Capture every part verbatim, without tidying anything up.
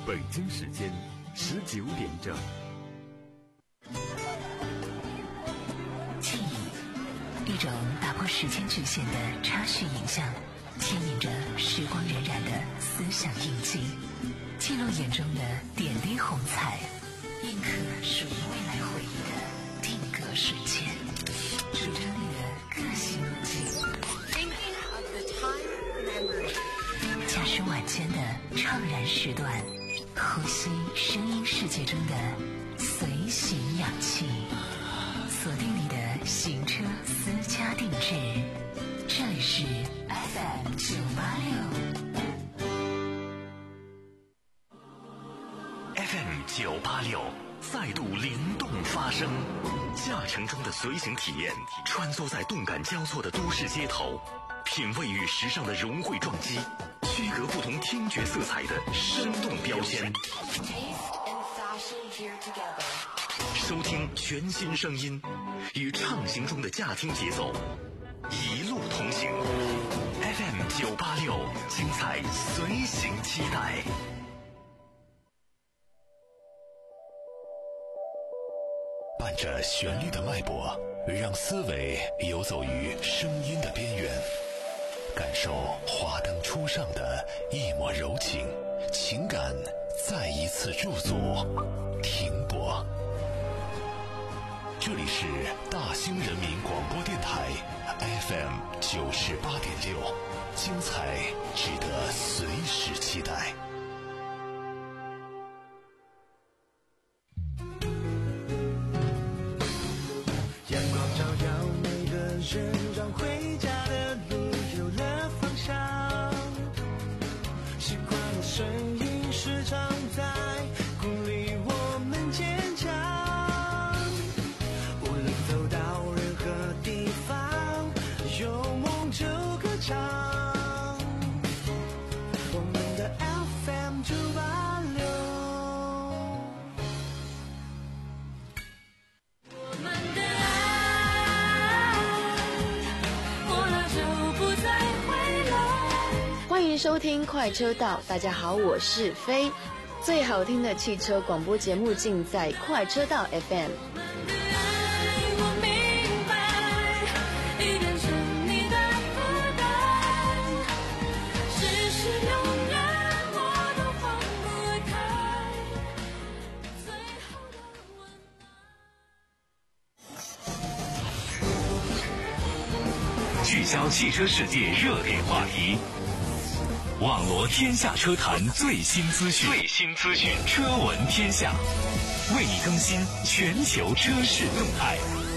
北京时间十九点整。 记忆，一种打破时间局限的插叙影像，牵引着时光荏苒的思想印记，记录眼中的点滴红彩，印刻属于未来回忆的定格瞬间，主张你的个性路径。驾驶晚间的怅然时段，呼吸声音世界中的随行氧气，锁定你的行车私家定制，这里是 F M 九八六。 F M 九八六再度灵动发声，驾乘中的随行体验，穿梭在动感交错的都市街头，品味与时尚的融汇撞击，区隔不同听觉色彩的生动标签，收听全新声音，与畅行中的驾听节奏一路同行。 F M 九八六，精彩随行期待。伴着旋律的脉搏，让思维游走于声音的边缘，感受华灯初上的一抹柔情，情感再一次驻足停泊。这里是大兴人民广播电台 F M 九十八点六，精彩值得随时期待。 阳光照耀每个人，让回家的路有了方向。习惯的声音时常在鼓励我们坚强。无论走到任何地方，有梦就歌唱。我们的 F M 九八六。 欢迎收听快车道，大家好，我是飞。最好听的汽车广播节目尽在快车道 F M。 聚焦汽车世界热点话题，网罗天下车坛最新资讯，最新资讯，车闻天下，为你更新全球车市动态。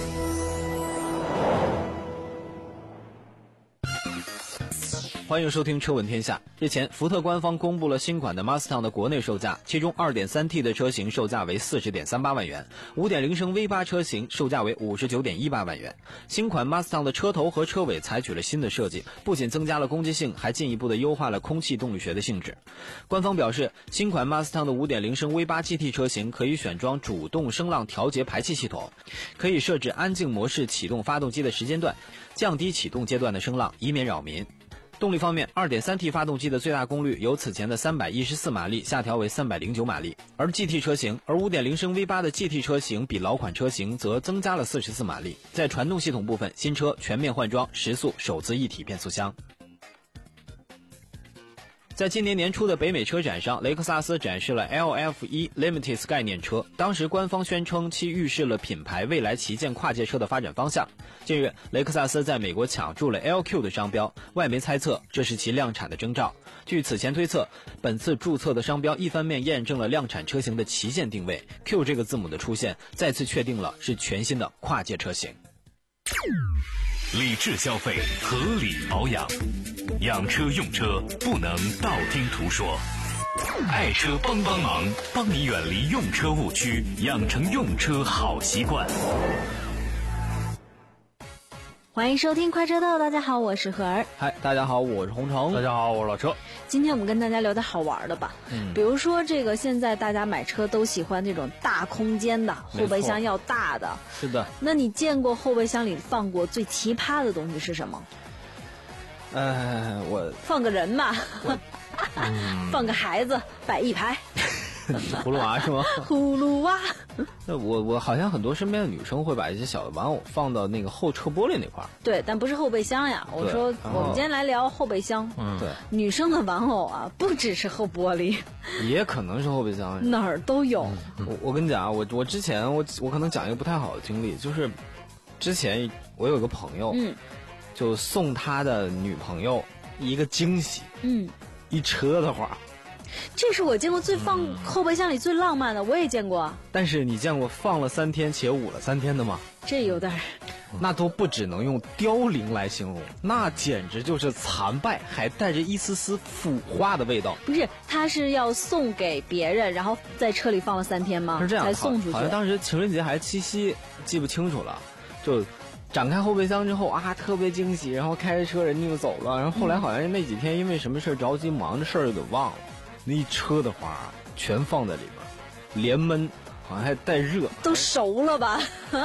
欢迎收听车闻天下。日前，福特官方公布了新款的 Mustang 的国内售价，其中 二点三 T 的车型售价为 四十点三八万元， 五点零 升 V 八 车型售价为 五十九点一八万元。新款 Mustang 的车头和车尾采取了新的设计，不仅增加了攻击性，还进一步的优化了空气动力学的性质。官方表示，新款 Mustang 的 五点零 升 V 八 G T 车型可以选装主动声浪调节排气系统，可以设置安静模式启动发动机的时间段，降低启动阶段的声浪，以免扰民。动力方面 ，二点三 T 发动机的最大功率由此前的三百一十四马力下调为三百零九马力，而 G T 车型，而 五点零 升 V 八 的 G T 车型比老款车型则增加了四十四马力。在传动系统部分，新车全面换装十速手自一体变速箱。在今年年初的北美车展上，雷克萨斯展示了 L F 一 Limited 概念车，当时官方宣称其预示了品牌未来旗舰跨界车的发展方向。近日，雷克萨斯在美国抢注了 L Q 的商标，外媒猜测这是其量产的征兆。据此前推测，本次注册的商标一方面验证了量产车型的旗舰定位， Q 这个字母的出现再次确定了是全新的跨界车型。 理智消费，合理保养，养车用车不能道听途说。爱车帮帮忙，帮你远离用车误区，养成用车好习惯。 欢迎收听快车道，大家好，我是何儿。 嗨，大家好，我是洪城。 大家好，我是老车。 今天我们跟大家聊点好玩的吧，嗯，比如说这个现在大家买车都喜欢这种大空间的，后备箱要大的。 是的。 那你见过后备箱里放过最奇葩的东西是什么？ 呃，我放个人吧，嗯、放个孩子摆一排。 葫芦娃是吗？ 葫芦娃。 那我我好像很多身边的女生会把一些小的玩偶放到那个后车玻璃那块儿。 对，但不是后备箱呀。我说我们今天来聊后备箱。 嗯，对， 女生的玩偶啊，不只是后玻璃， 也可能是后备箱， 哪儿都有。 嗯、我我跟你讲啊，我我之前我我可能讲一个不太好的经历，就是之前我有个朋友， 嗯， 就送他的女朋友一个惊喜， 嗯， 一车的花。 这是我见过最放后备箱里最浪漫的，我也见过。 但是你见过放了三天且捂了三天的吗？ 这有点儿， 那都不只能用凋零来形容，那简直就是残败，还带着一丝丝腐化的味道。 不是，他是要送给别人，然后在车里放了三天吗？ 是这样， 才送出去。 好像当时情人节还是七夕，记不清楚了。就展开后备箱之后啊，特别惊喜，然后开着车人家就走了。然后后来好像那几天因为什么事着急忙着事儿就给忘了。那一车的花全放在里边，连闷，好像还带热， 都熟了吧？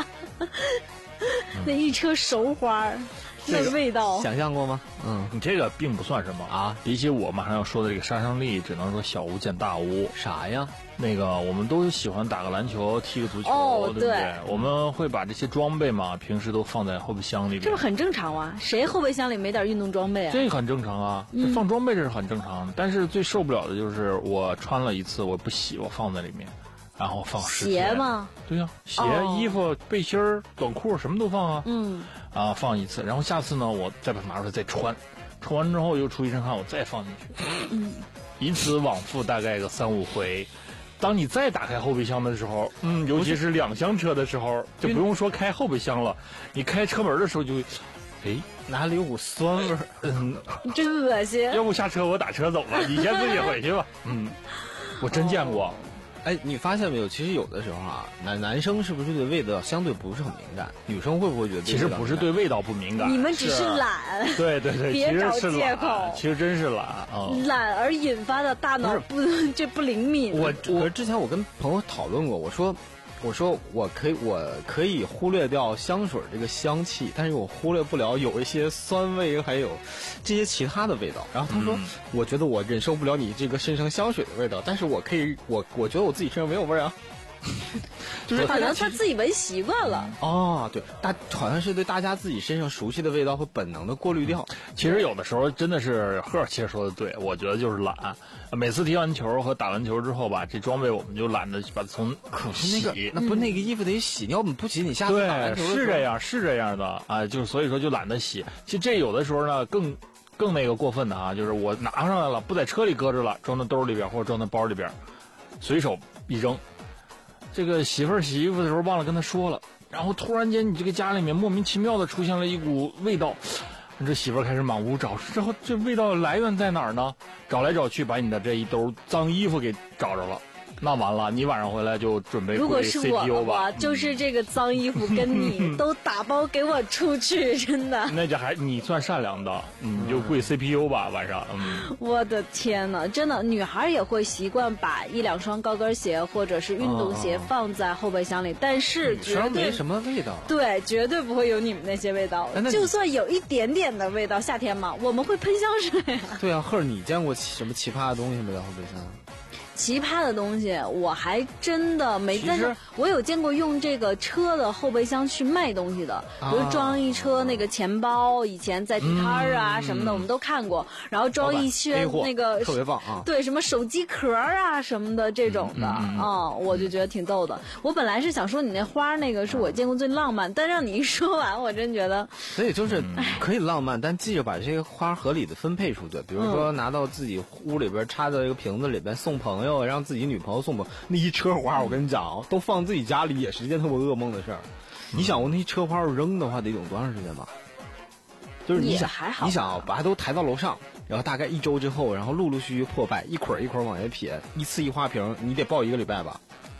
那一车熟花，那味道， 想象过吗？ 嗯，你这个并不算什么啊，比起我马上要说的这个杀伤力，只能说小巫见大巫。 啥呀？ 那个我们都喜欢打个篮球，踢个足球， 哦、 对不对？我们会把这些装备嘛，平时都放在后备箱里边， 这不很正常啊？谁后备箱里没点运动装备啊？ 这个很正常啊，嗯、放装备这是很正常的。但是最受不了的就是我穿了一次我不洗，我放在里面，然后放十天。 鞋吗？ 对呀、啊，鞋、 哦、 衣服、背心儿、短裤什么都放啊。 嗯。 啊，放一次，然后下次呢，我再把它拿出来再穿，穿完之后又出一身汗，我再放进去， 嗯， 以此往复大概个三五回。当你再打开后备箱的时候，嗯，尤其是两厢车的时候，就不用说开后备箱了，你开车门的时候就，哎， 哪里有股酸味儿？ 嗯， 真恶心。 要不下车我打车走了，你先自己回去吧。嗯，我真见过。哦哎，你发现没有？其实有的时候啊，男男生是不是对味道相对不是很敏感？女生会不会觉得？ 其实不是对味道不敏感， 你们只是懒。 对对对， 别找其实是借口。 其实真是懒啊、嗯， 懒而引发的大脑不这不灵敏。 我我之前我跟朋友讨论过，我说。我说我可以，我可以忽略掉香水这个香气，但是我忽略不了有一些酸味，还有这些其他的味道。然后他说，嗯、我觉得我忍受不了你这个身上香水的味道，但是我可以，我我觉得我自己身上没有味啊。 就是可能他自己闻习惯了。 哦，对，大好像是对大家自己身上熟悉的味道会本能的过滤掉。 其实有的时候真的是赫尔其实说的对，我觉得就是懒。每次踢完球和打完球之后吧，这装备我们就懒得把它从可是那个那不那个衣服得洗，你要不洗你下次打篮球对是这样是这样的啊，就是所以说就懒得洗。其实这有的时候呢更更那个过分的啊，就是我拿上来了，不在车里搁着了，装在兜里边或者装在包里边，随手一扔。这个媳妇儿洗衣服的时候忘了跟他说了，然后突然间你这个家里面莫名其妙的出现了一股味道，这媳妇儿开始满屋找，之后这味道来源在哪儿呢？找来找去，把你的这一兜脏衣服给找着了。那完了，你晚上回来就准备跪 C P U 吧。 我就是这个脏衣服跟你都打包给我出去，真的。 那就还你算善良的，你就跪 C P U 吧，晚上。嗯。 我的天哪，真的，女孩也会习惯把一两双高跟鞋或者是运动鞋放在后备箱里，但是绝对没什么味道。 对，绝对不会有你们那些味道。就算有一点点的味道，夏天嘛，我们会喷香水啊。 对啊，赫尔，你见过什么奇葩的东西没在后备箱？ 奇葩的东西我还真的没，但是我有见过用这个车的后备箱去卖东西的，比如装一车那个钱包，以前在地摊儿啊、嗯、什么的我们都看过，然后装一些那个特别棒啊， 对，什么手机壳啊什么的这种的啊、嗯嗯嗯，我就觉得挺逗的。我本来是想说你那花那个是我见过最浪漫，但让你一说完，我真觉得， 所以就是可以浪漫，但记着把这个花合理的分配出去，比如说拿到自己屋里边插到一个瓶子里边送朋友。让自己女朋友送吧，那一车花，我跟你讲，都放自己家里也是一件特别噩梦的事儿。你想，我那一车花扔的话，得用多长时间吧？就是你想，你想把它都抬到楼上，然后大概一周之后，然后陆陆续续破败，一捆一捆往下撇，一次一花瓶，你得抱一个礼拜吧？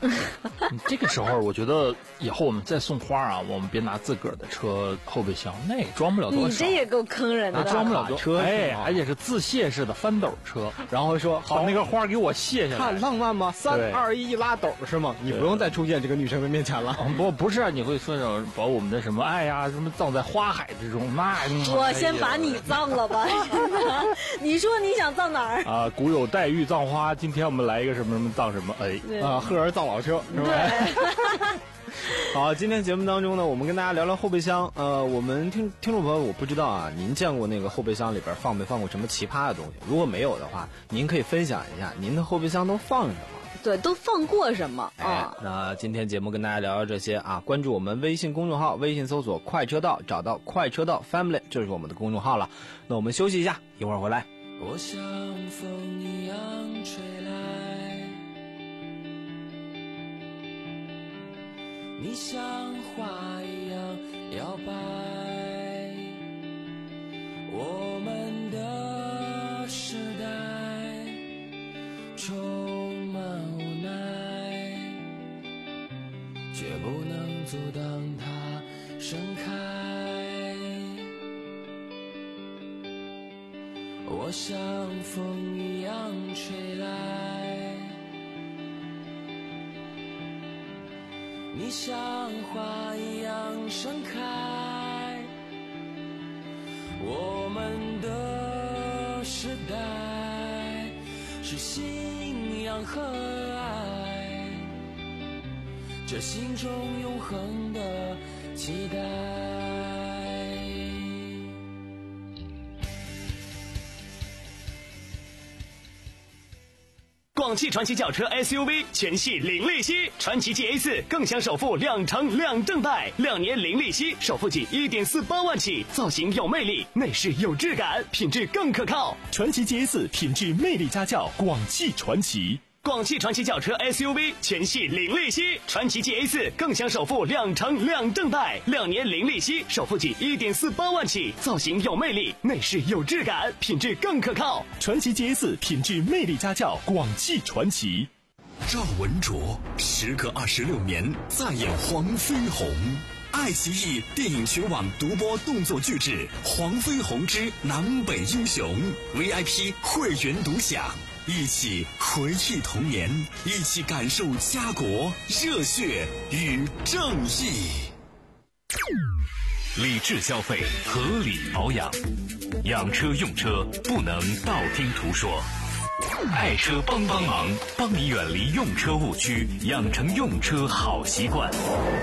这个时候我觉得以后我们再送花啊，我们别拿自个儿的车后备箱，那也装不了多少。 你这也够坑人的， 装不了多车， 哎，而且是自卸式的翻斗车，然后说把那个花给我卸下来， 看浪漫吗？三二一，拉斗是吗？你不用再出现这个女生的面前了。 不，不是，你会说把我们的什么爱呀，什么葬在花海之中，那我先把你葬了吧。你说你想葬哪儿啊？古有黛玉葬花，今天我们来一个什么什么葬什么，哎啊，赫儿葬老车，是吧？好，今天节目当中呢，我们跟大家聊聊后备箱。呃，我们听听众朋友，我不知道啊，您见过那个后备箱里边放没放过什么奇葩的东西？如果没有的话，您可以分享一下您的后备箱都放什么？ 对，都放过什么啊？ 哎，那今天节目跟大家聊聊这些啊，关注我们微信公众号，微信搜索快车道，找到快车道 Family 就是我们的公众号了。那我们休息一下，一会儿回来。 我像风一样吹来，你像花一样摇摆，我们的时代充满无奈，却不能阻挡它盛开。我像风一样吹来，你像花一样盛开，我们的时代是信仰和爱，这心中永恒的期待。 广汽传祺轿车 S U V 全系零利息，传祺 G A 四更享首付两成两正贷，两年零利息，首付仅一点四八万起，造型有魅力，内饰有质感，品质更可靠。 传祺 G A 四品质魅力家轿，广汽传祺。 广汽传祺轿车 S U V 全系零利息，传祺 G A 四更享首付两成两正贷，两年零利息，首付仅一点四八万起，造型有魅力，内饰有质感，品质更可靠。 传祺 G A 四品质魅力家轿，广汽传祺。 赵文卓时隔二十六年再演黄飞鸿。爱奇艺电影学网独播动作巨制《黄飞鸿之南北英雄》 ，V I P 会员独享。一起回忆童年，一起感受家国热血与正义。 理智消费，合理保养，养车用车不能道听途说。爱车帮帮忙，帮你远离用车误区，养成用车好习惯。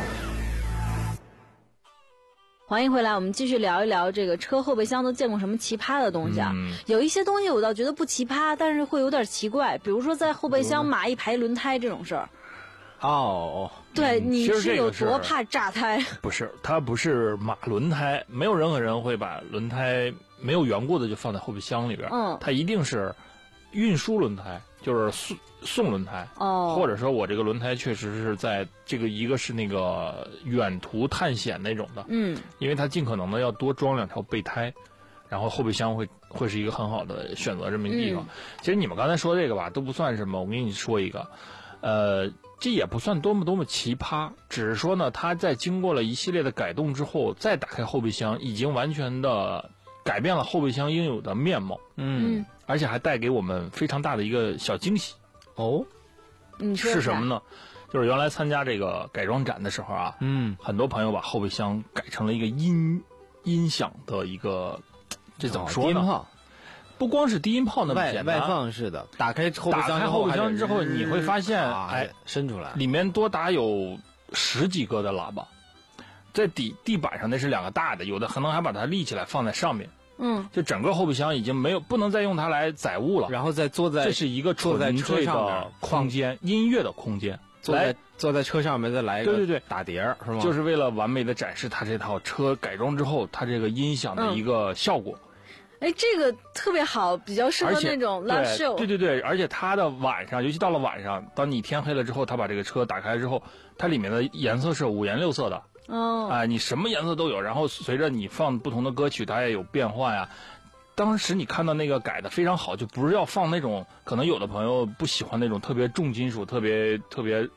欢迎回来，我们继续聊一聊这个车后备箱都见过什么奇葩的东西啊？ 嗯、 有一些东西我倒觉得不奇葩，但是会有点奇怪，比如说在后备箱码一排轮胎这种事儿。 哦， 对， 嗯、 你是有多怕炸胎？ 不是，它不是码轮胎，没有任何人会把轮胎没有缘故的就放在后备箱里边。 嗯， 它一定是运输轮胎，就是送送轮胎。 哦， 或者说我这个轮胎确实是在这个一个是那个远途探险那种的。 嗯， 因为它尽可能的要多装两条备胎，然后后备箱会会是一个很好的选择这么一个地方。 嗯、 其实你们刚才说这个吧都不算什么，我跟你说一个，呃。这也不算多么多么奇葩，只是说呢，它在经过了一系列的改动之后，再打开后备箱，已经完全的改变了后备箱应有的面貌。 嗯， 而且还带给我们非常大的一个小惊喜。 哦， 你说是什么呢？就是原来参加这个改装展的时候啊， 嗯， 很多朋友把后备箱改成了一个音音响的一个，这怎么说呢？ 低音炮。 不光是低音炮那么简单， 外外放式的，打开后备箱， 打开后备箱之后，你会发现，哎， 伸出来， 里面多达有十几个的喇叭，在底地板上那是两个大的，有的可能还把它立起来放在上面。 嗯， 就整个后备箱已经没有不能再用它来载物了， 然后再坐在这是一个纯粹的空间，音乐的空间。 坐在坐在车上面再来一个对对对打碟是吗？ 就是为了完美的展示它这套车改装之后它这个音响的一个效果。 哎，这个特别好，比较适合那种 live show。 对对对，而且它的晚上，尤其到了晚上，当你天黑了之后，它把这个车打开之后，它里面的颜色是五颜六色的。 哦。 啊、呃，你什么颜色都有，然后随着你放不同的歌曲，它也有变化呀。当时你看到那个改的非常好，就不是要放那种，可能有的朋友不喜欢那种特别重金属、特别特别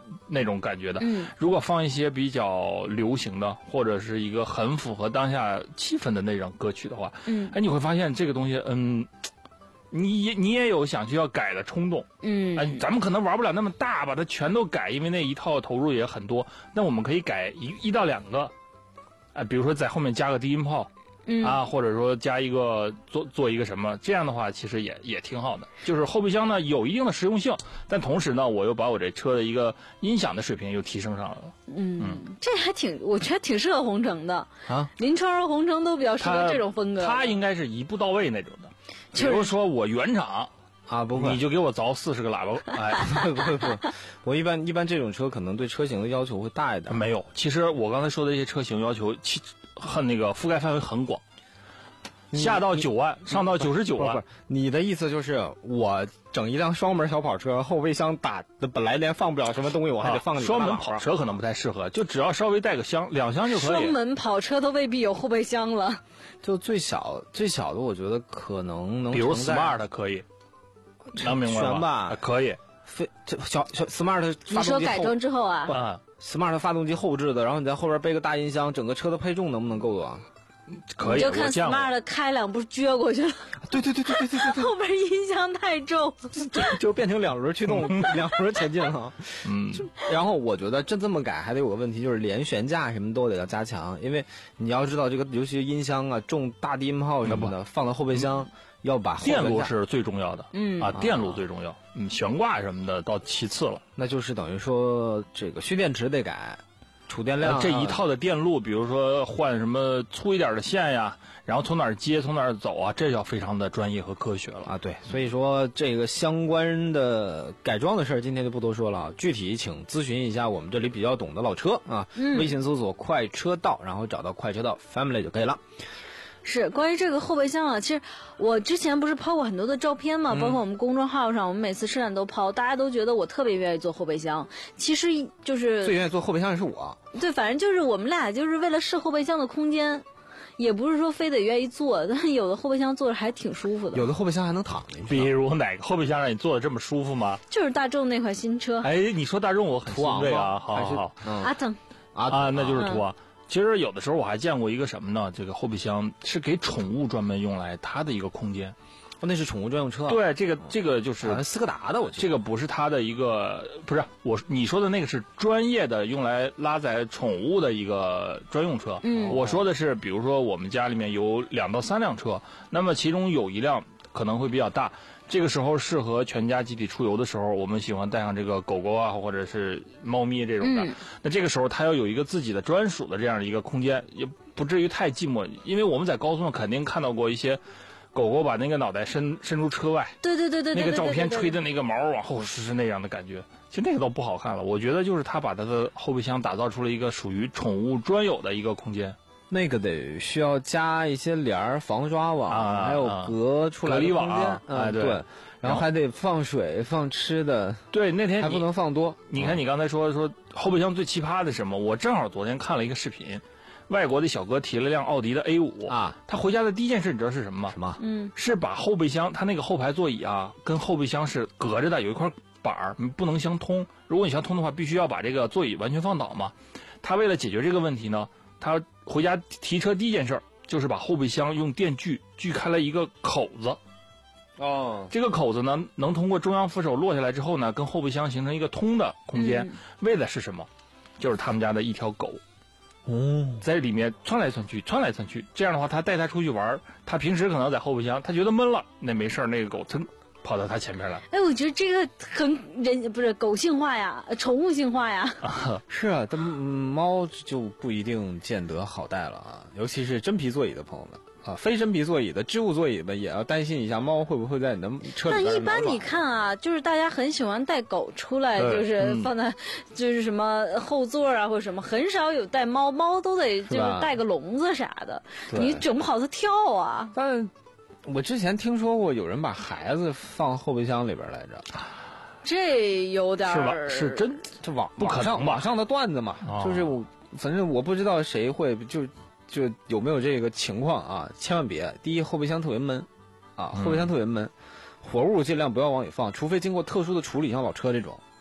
那种感觉的。 嗯， 如果放一些比较流行的，或者是一个很符合当下气氛的那种歌曲的话， 嗯， 哎，你会发现这个东西，嗯，你也你也有想去要改的冲动。 嗯， 哎，咱们可能玩不了那么大，把它全都改，因为那一套投入也很多。那我们可以改一一到两个，哎，比如说在后面加个低音炮。 嗯啊，或者说加一个做做一个什么，这样的话其实也也挺好的。就是后备箱呢有一定的实用性，但同时呢，我又把我这车的一个音响的水平又提升上来了。 嗯，嗯这还挺，我觉得挺适合红城的啊。 林川和红城都比较适合这种风格。 它应该是一步到位那种的， 就是、 比如说我原厂。 啊，不会， 你就给我凿四十个喇叭，哎， 不会不会不会，我一般一般这种车可能对车型的要求会大一点。 没有，其实我刚才说的这些车型要求，其很那个覆盖范围很广。下到九万，上到九十九万。 不是，你的意思就是我整一辆双门小跑车，后备箱打的本来连放不了什么东西，我还得放个、 啊、双门跑车可能不太适合，就只要稍微带个箱，两箱就可以。 双门跑车都未必有后备箱了。 就最小最小的，我觉得可能能， 比如 Smart 可以，能明白吗？ 全吧， 啊、可以。 非这小小 Smart 你说改装之后啊？ 啊 ，Smart 发动机后置的，然后你在后边背个大音箱，整个车的配重能不能够啊？ 可以， 你就看 Smart 开两步撅过去了。 对对对对对对对对， 后边音箱太重， 就就变成两轮驱动，两轮前进了。 嗯， 然后我觉得真这么改还得有个问题，就是连悬架什么都得要加强，因为你要知道这个，尤其是音箱啊，重大低音炮什么的，放到后备箱。嗯要把电路是最重要的， 嗯啊，电路最重要，嗯，悬挂什么的到其次了。 那就是等于说这个蓄电池得改，储电量、啊、 这一套的电路，比如说换什么粗一点的线呀，然后从哪儿接从哪儿走啊，这要非常的专业和科学了啊。对，所以说这个相关的改装的事儿，今天就不多说了，具体请咨询一下我们这里比较懂的老车啊， 嗯、 微信搜索快车道，然后找到快车道 Family 就可以了。 是关于这个后备箱啊，其实我之前不是抛过很多的照片嘛， 嗯、 包括我们公众号上，我们每次车展都抛，大家都觉得我特别愿意做后备箱。其实就是最愿意做后备箱的是我。 对，反正就是我们俩就是为了试后备箱的空间，也不是说非得愿意做，但有的后备箱坐着还挺舒服的。 有的后备箱还能躺着。 比如哪个后备箱让你坐的这么舒服吗？ 就是大众那款新车。 哎，你说大众我很欣慰啊，好好好， 嗯、 阿腾啊啊，那就是途昂。嗯其实有的时候我还见过一个什么呢？这个后备箱是给宠物专门用来它的一个空间， 哦，那是宠物专用车。 对，这个这个就是好像斯柯达的，我这个不是它的一个，不是我你说的那个是专业的用来拉载宠物的一个专用车。 嗯， 我说的是，比如说我们家里面有两到三辆车，那么其中有一辆可能会比较大。这个时候适合全家集体出游的时候，我们喜欢带上这个狗狗啊，或者是猫咪这种的。 嗯、 那这个时候它要有一个自己的专属的这样的一个空间，也不至于太寂寞。因为我们在高速上肯定看到过一些狗狗把那个脑袋伸伸出车外， 对对对对， 那个照片吹的那个毛往后是是那样的感觉。其实那个都不好看了。我觉得就是他把他的后备箱打造出了一个属于宠物专有的一个空间。 那个得需要加一些帘儿、防抓网， 啊、 还有隔出来的空间， 啊、 嗯， 对， 对，然后还得放水、放吃的。 对，那天还不能放多。 你看，你刚才说说后备箱最奇葩的是什么？我正好昨天看了一个视频，外国的小哥提了辆奥迪的 A 五啊， 他回家的第一件事你知道是什么吗？ 什么？ 嗯， 是把后备箱，他那个后排座椅啊，跟后备箱是隔着的，有一块板儿不能相通。如果你相通的话，必须要把这个座椅完全放倒嘛。他为了解决这个问题呢，他回家提车第一件事就是把后备箱用电锯锯开了一个口子。 哦， 这个口子呢，能通过中央扶手落下来之后呢，跟后备箱形成一个通的空间。 嗯、 为的是什么？就是他们家的一条狗， 哦， 在里面窜来窜去，窜来窜去。这样的话，他带它出去玩，他平时可能在后备箱，他觉得闷了，那没事那个狗噌跑到他前面来。 哎，我觉得这个很人不是狗性化呀，宠物性化呀。 啊是啊，但、嗯、猫就不一定见得好带了啊，尤其是真皮座椅的朋友们。啊，非真皮座椅的织物座椅的也要担心一下，猫会不会在你的车里边。 但一般你看啊，就是大家很喜欢带狗出来，就是放在、嗯、就是什么后座啊或者什么，很少有带猫，猫都得就是带个笼子啥的，你整不好它跳啊。 但我之前听说过有人把孩子放后备箱里边来着， 这有点是吧？是真这网不可能网上的段子嘛， 哦、 就是我反正我不知道谁会就。就有没有这个情况啊？千万别！第一，后备箱特别闷，啊，后备箱特别闷，嗯、活物尽量不要往里放，除非经过特殊的处理，像老车这种。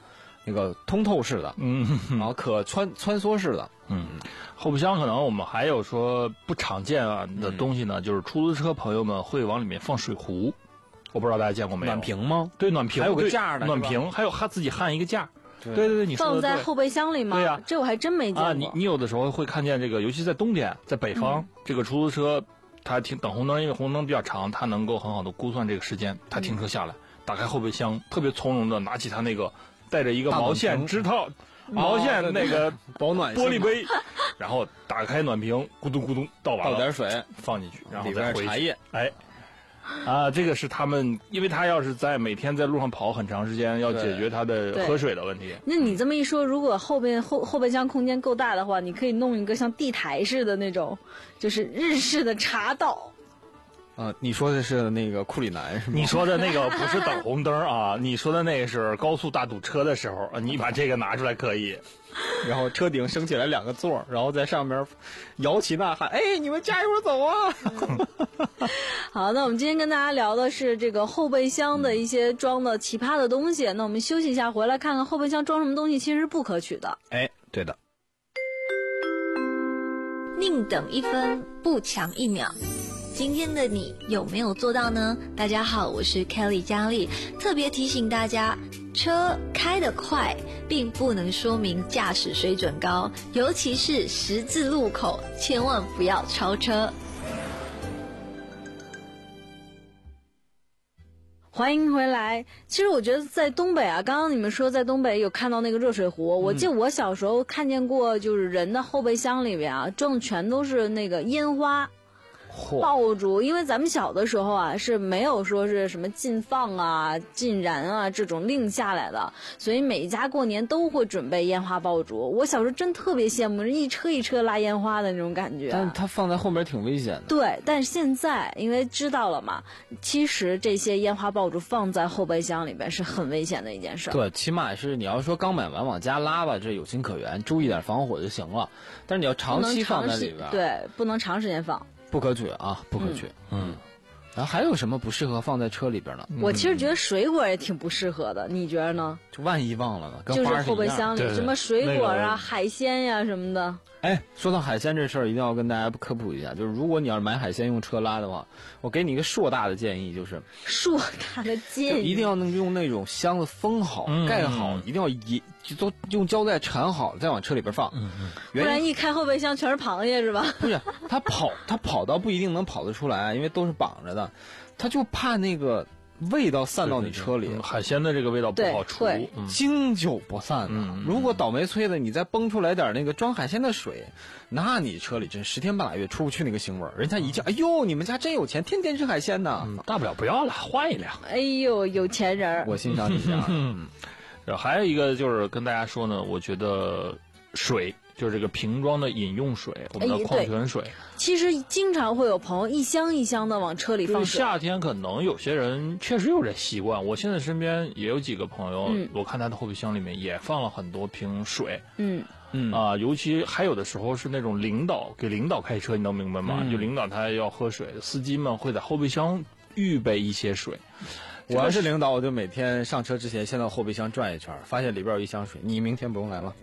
那个通透式的， 嗯， 然后可穿穿梭式的， 嗯，后备箱可能我们还有说不常见啊的东西呢，嗯、就是出租车朋友们会往里面放水壶，我不知道大家见过没有？ 暖瓶吗？ 对，暖瓶还有个架的， 暖瓶，还有他自己焊一个架。对对对，你说放在后备箱里吗？ 对呀、啊， 这我还真没见过。 啊，你你有的时候会看见这个，尤其在冬天，在北方，嗯、这个出租车它停等红灯，因为红灯比较长，它能够很好的估算这个时间，它停车下来，嗯、打开后备箱，特别从容的拿起它那个带着一个毛线织套、毛线那个保暖玻璃杯，然后打开暖瓶，咕咚咕咚倒完了， 倒点水放进去，然后里边茶叶， 哎。啊，这个是他们，因为他要是在每天在路上跑很长时间，要解决他的喝水的问题。 那你这么一说，如果后边后后备箱空间够大的话，你可以弄一个像地台似的那种，就是日式的茶道。 啊，你说的是那个库里南是吗？ 你说的那个不是等红灯啊，你说的那个是高速大堵车的时候，你把这个拿出来可以。 然后车顶升起来两个座，然后在上面摇旗呐喊，哎，你们加油走啊！ 好，那我们今天跟大家聊的是这个后备箱的一些装的奇葩的东西。那我们休息一下，回来看看后备箱装什么东西其实是不可取的。 哎，对的。 宁等一分，不抢一秒。今天的你有没有做到呢？大家好，我是 Kelly 佳丽，特别提醒大家，车开得快并不能说明驾驶水准高，尤其是十字路口，千万不要超车。 欢迎回来。其实我觉得在东北啊，刚刚你们说在东北有看到那个热水壶，我记得我小时候看见过，就是人的后备箱里边啊，装的全都是那个烟花。爆竹，因为咱们小的时候啊是没有说是什么禁放啊、禁燃啊这种令下来的，所以每一家过年都会准备烟花爆竹。我小时候真特别羡慕一车一车拉烟花的那种感觉。 但是它放在后面挺危险的。 对，但是现在因为知道了嘛，其实这些烟花爆竹放在后备箱里边是很危险的一件事。 对，起码是你要说刚买完往家拉吧，这有情可原，注意点防火就行了。但是你要长期放在里边， 对，不能长时间放。 不可取啊，不可取。嗯，嗯然后还有什么不适合放在车里边呢？ 我其实觉得水果也挺不适合的，你觉得呢？ 就万一忘了呢？跟就是花后备箱里对对什么水果啊、 那个、 海鲜呀什么的。 哎，说到海鲜这事儿，一定要跟大家科普一下，就是如果你要是买海鲜用车拉的话，我给你一个硕大的建议，就是硕大的建议， 一定要能用那种箱子封好、 嗯、 盖好，一定要一就都用胶带缠好，再往车里边放。 嗯嗯， 不然一开后备箱全是螃蟹是吧？ 不是，他跑他跑到不一定能跑得出来，因为都是绑着的，他就怕那个味道散到你车里。 对对对嗯、海鲜的这个味道不好除， 嗯、经久不散的。 嗯、 如果倒霉催的，你再崩出来点那个装海鲜的水，那你车里真十天半拉月出不去那个腥味儿。人家一叫，哎呦，你们家真有钱，天天吃海鲜呢、 嗯。大不了不要了，换一辆。 哎呦，有钱人， 我欣赏你家。 嗯，然后还有一个就是跟大家说呢，我觉得水。就是这个瓶装的饮用水，我们的矿泉水、 哎。其实经常会有朋友一箱一箱的往车里放水。 夏天可能有些人确实有这习惯，我现在身边也有几个朋友，嗯、我看他的后备箱里面也放了很多瓶水。 嗯嗯啊、呃，尤其还有的时候是那种领导给领导开车，你能明白吗？嗯、就领导他要喝水，司机们会在后备箱预备一些水。 我要是领导，我就每天上车之前先到后备箱转一圈，发现里边有一箱水，你明天不用来了。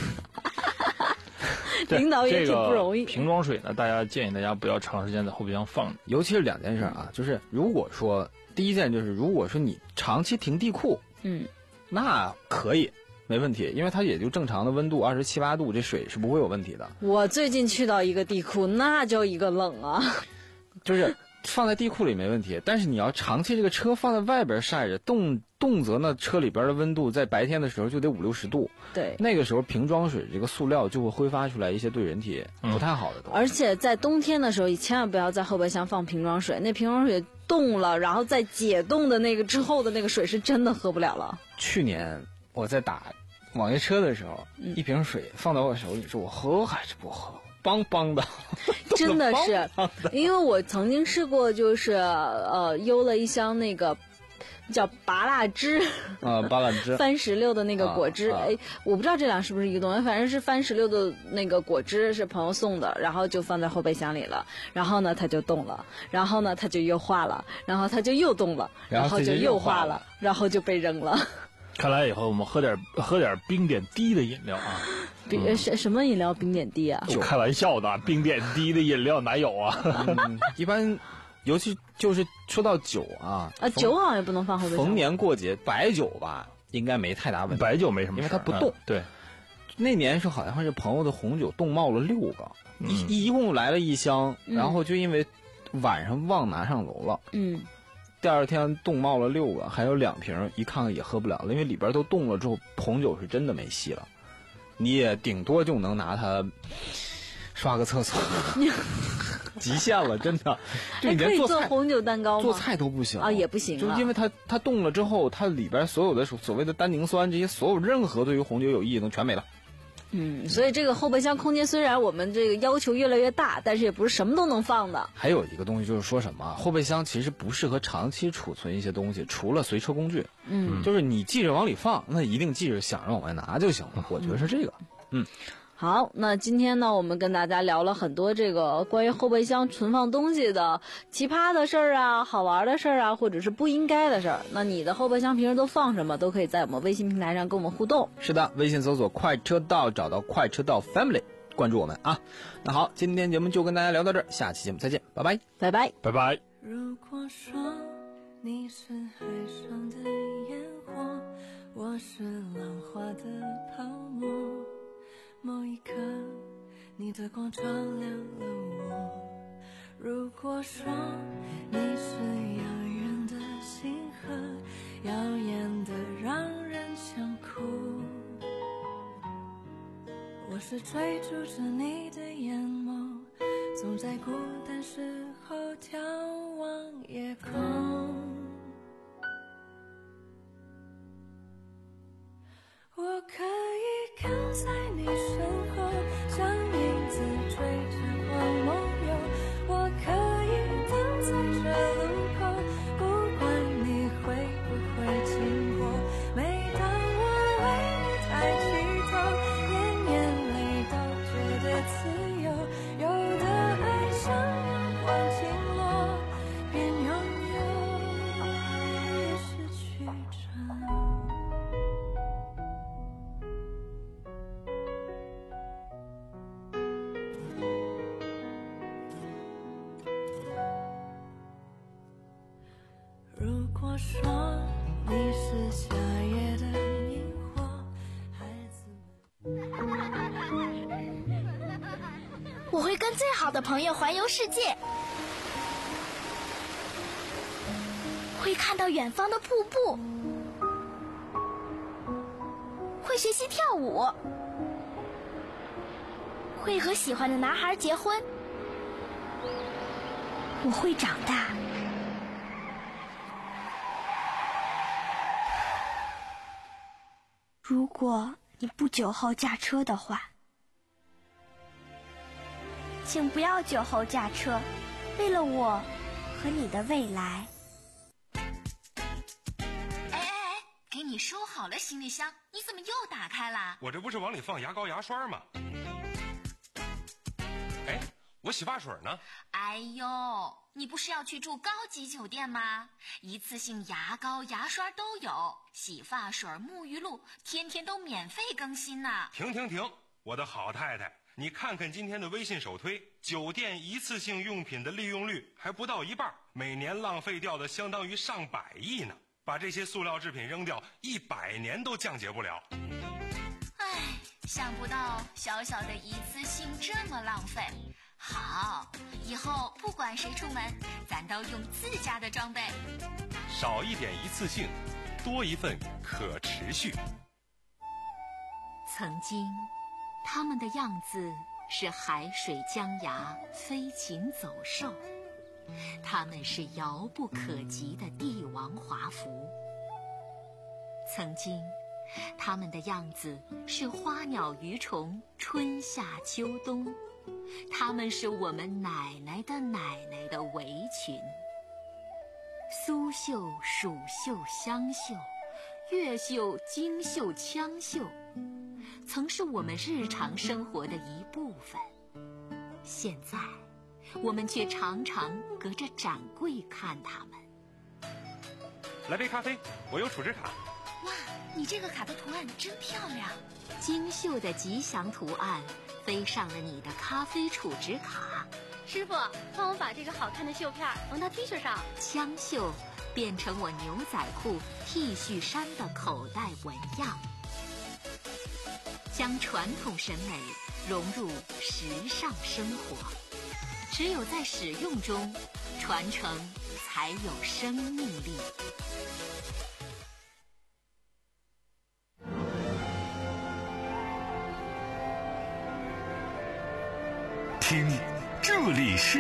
领导也挺不容易。 这个、瓶装水呢，大家建议大家不要长时间在后备箱放， 尤其是两件事啊，就是如果说第一件就是如果说你长期停地库， 嗯， 那可以没问题，因为它也就正常的温度二十七八度，这水是不会有问题的。 我最近去到一个地库，那叫一个冷啊， 就是放在地库里没问题，但是你要长期这个车放在外边晒着，动动辄呢车里边的温度在白天的时候就得五六十度， 对， 那个时候瓶装水这个塑料就会挥发出来一些对人体不太好的东西。 嗯、而且在冬天的时候，你千万不要在后备箱放瓶装水，那瓶装水冻了，然后再解冻的那个之后的那个水是真的喝不了了。 去年我在打网约车的时候，嗯、一瓶水放到我手里，说我喝还是不喝？邦邦的， 真的是，因为我曾经试过，就是呃，邮了一箱那个叫拔蜡汁啊，拔蜡汁， 番石榴的那个果汁，哎、啊啊，我不知道这俩是不是一个东西，反正是番石榴的那个果汁是朋友送的，然后就放在后备箱里了，然后呢它就冻了，然后呢它就又化了，然后它就又冻了，然后就又化了，然后就被扔了。 看来以后我们喝点喝点冰点低的饮料啊。 冰什、嗯、什么饮料冰点低啊？ 就开玩笑的，冰点低的饮料哪有啊？ 嗯、一般，尤其就是说到酒啊， 啊，酒好像也不能放后备箱。 逢年过节，白酒吧应该没太大问题。 白酒没什么事， 因为它不冻、 嗯。对， 那年是好像是朋友的红酒冻冒了六个，嗯、一一共来了一箱， 嗯、 然后就因为晚上忘拿上楼了， 嗯， 第二天冻冒了六个，还有两瓶，一看也喝不了了，因为里边都冻了之后，红酒是真的没戏了。你也顶多就能拿它刷个厕所，极限了，真的。就你连做做红酒蛋糕吗？ 做菜都不行啊，也不行。 就因为它它冻了之后，它里边所有的所谓的单宁酸这些所有任何对于红酒有意义的全没了。 嗯，所以这个后备箱空间虽然我们这个要求越来越大，但是也不是什么都能放的。 还有一个东西就是说什么，后备箱其实不适合长期储存一些东西，除了随车工具。 嗯， 就是你记着往里放，那一定记着想着往外拿就行了。我觉得是这个。嗯。 好，那今天呢，我们跟大家聊了很多这个关于后备箱存放东西的奇葩的事儿啊，好玩的事儿啊，或者是不应该的事儿。那你的后备箱平时都放什么？都可以在我们微信平台上跟我们互动。 是的，微信搜索快车道，找到快车道 Family， 关注我们啊。那好，今天节目就跟大家聊到这儿，下期节目再见，拜拜， 拜拜， 拜拜。 如果说你是海上的烟火，我是浪花的泡沫，某一刻你的光照亮了我。如果说你是遥远的星河，耀眼的让人想哭，我是追逐着你的眼眸，总在孤单时候眺望夜空。我可以跟在你身后，像影子追着我梦游。我可以等在这路口，不管你会不会经过。每当我为你抬起头，连眼泪都觉得自由。有的爱像阳光倾落，边拥有边失去着。如果说你是夏夜的萤火，孩子们， 我会跟最好的朋友环游世界，会看到远方的瀑布，会学习跳舞，会和喜欢的男孩结婚。我会长大。如果你不酒后驾车的话，请不要酒后驾车，为了我和你的未来。 哎哎哎，给你收好了行李箱，你怎么又打开了？ 我这不是往里放牙膏牙刷吗？哎，我洗发水呢？ 哎呦，你不是要去住高级酒店吗？一次性牙膏牙刷都有，洗发水沐浴露天天都免费更新呢。 停停停，我的好太太，你看看今天的微信首推，酒店一次性用品的利用率还不到一半，每年浪费掉的相当于上百亿呢。把这些塑料制品扔掉，一百年都降解不了。 唉，想不到小小的一次性这么浪费。好，以后不管谁出门，咱都用自家的装备。 少一点一次性，多一份可持续。 曾经，他们的样子是海水江崖、飞禽走兽，他们是遥不可及的帝王华服。曾经，他们的样子是花鸟鱼虫、春夏秋冬，他们是我们奶奶的奶奶的围裙。苏绣、蜀绣、湘绣，越绣、京绣、羌绣，曾是我们日常生活的一部分。现在，我们却常常隔着展柜看他们。 来杯咖啡，我有储值卡。 哇， 你这个卡的图案真漂亮，精绣的吉祥图案飞上了你的咖啡储值卡。 师傅，帮我把这个好看的绣片缝到 T 恤上。 枪绣变成我牛仔裤、T 恤衫的口袋纹样，将传统审美融入时尚生活。只有在使用中，传承才有生命力。 听，这里是